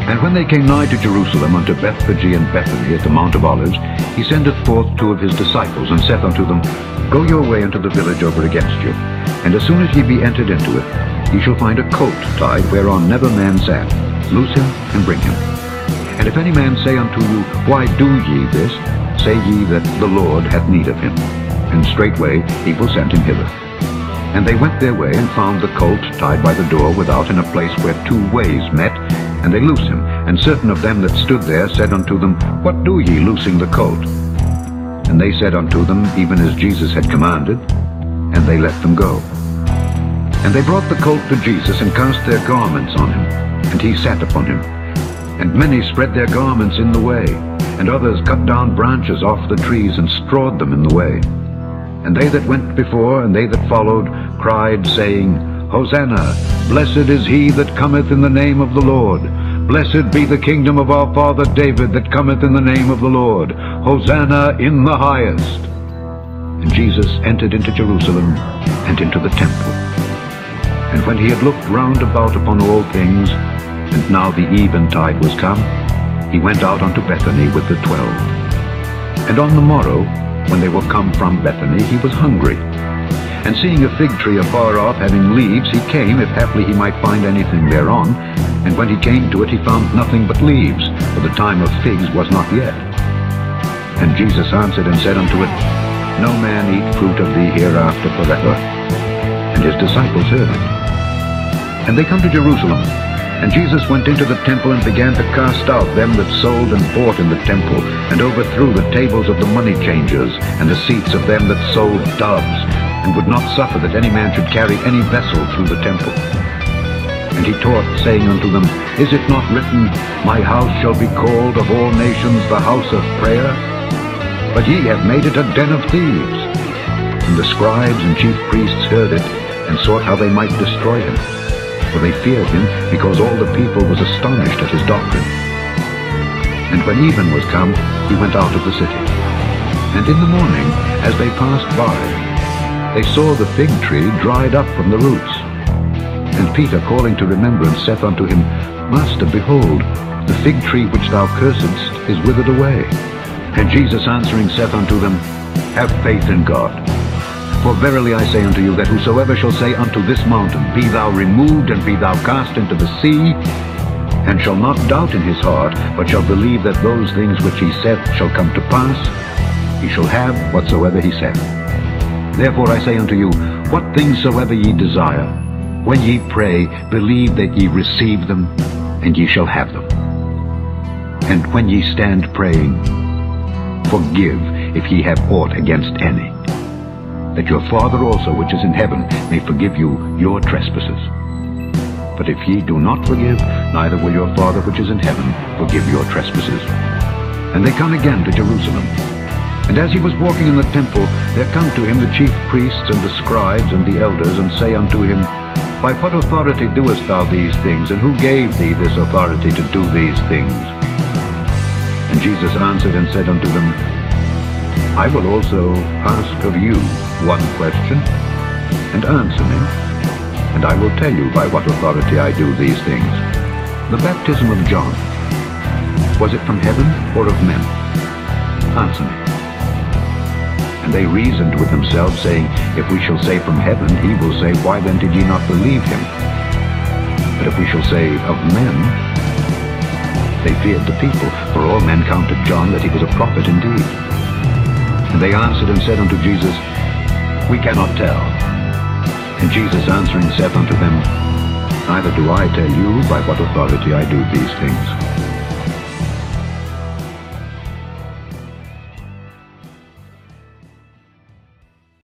And when they came nigh to Jerusalem, unto Bethphage and Bethany at the Mount of Olives, he sendeth forth two of his disciples, and saith unto them, Go your way into the village over against you, and as soon as ye be entered into it, ye shall find a colt tied whereon never man sat. Loose him, and bring him. And if any man say unto you, Why do ye this? Say ye that the Lord hath need of him. And straightway he will send him hither. And they went their way, and found the colt tied by the door without in a place where two ways met, and they loose him. And certain of them that stood there said unto them, What do ye, loosing the colt? And they said unto them, even as Jesus had commanded, and they let them go. And they brought the colt to Jesus, and cast their garments on him, and he sat upon him. And many spread their garments in the way, and others cut down branches off the trees, and strawed them in the way. And they that went before, and they that followed, cried, saying, Hosanna! Blessed is he that cometh in the name of the Lord. Blessed be the kingdom of our father David that cometh in the name of the Lord. Hosanna in the highest. And Jesus entered into Jerusalem, and into the temple. And when he had looked round about upon all things, and now the eventide was come, he went out unto Bethany with the 12. And on the morrow, when they were come from Bethany, he was hungry. And seeing a fig tree afar off, having leaves, he came, if haply he might find anything thereon. And when he came to it, he found nothing but leaves, for the time of figs was not yet. And Jesus answered and said unto it, No man eat fruit of thee hereafter forever. And his disciples heard it. And they come to Jerusalem. And Jesus went into the temple, and began to cast out them that sold and bought in the temple, and overthrew the tables of the money changers, and the seats of them that sold doves, and would not suffer that any man should carry any vessel through the temple. And he taught, saying unto them, Is it not written, My house shall be called of all nations the house of prayer? But ye have made it a den of thieves. And the scribes and chief priests heard it, and sought how they might destroy him. For they feared him, because all the people was astonished at his doctrine. And when even was come, he went out of the city. And in the morning, as they passed by, they saw the fig tree dried up from the roots. And Peter, calling to remembrance, saith unto him, Master, behold, the fig tree which thou cursedst is withered away. And Jesus answering saith unto them, Have faith in God. For verily I say unto you, that whosoever shall say unto this mountain, Be thou removed, and be thou cast into the sea, and shall not doubt in his heart, but shall believe that those things which he saith shall come to pass, he shall have whatsoever he saith. Therefore I say unto you, what things soever ye desire, when ye pray, believe that ye receive them, and ye shall have them. And when ye stand praying, forgive if ye have aught against any, that your Father also which is in heaven may forgive you your trespasses. But if ye do not forgive, neither will your Father which is in heaven forgive your trespasses. And they come again to Jerusalem. And as he was walking in the temple, there come to him the chief priests and the scribes and the elders, and say unto him, By what authority doest thou these things, and who gave thee this authority to do these things? And Jesus answered and said unto them, I will also ask of you one question, and answer me, and I will tell you by what authority I do these things. The baptism of John, was it from heaven or of men? Answer me. And they reasoned with themselves, saying, If we shall say from heaven, he will say, Why then did ye not believe him? But if we shall say of men, they feared the people, for all men counted John that he was a prophet indeed. And they answered and said unto Jesus, We cannot tell. And Jesus answering saith unto them, Neither do I tell you by what authority I do these things.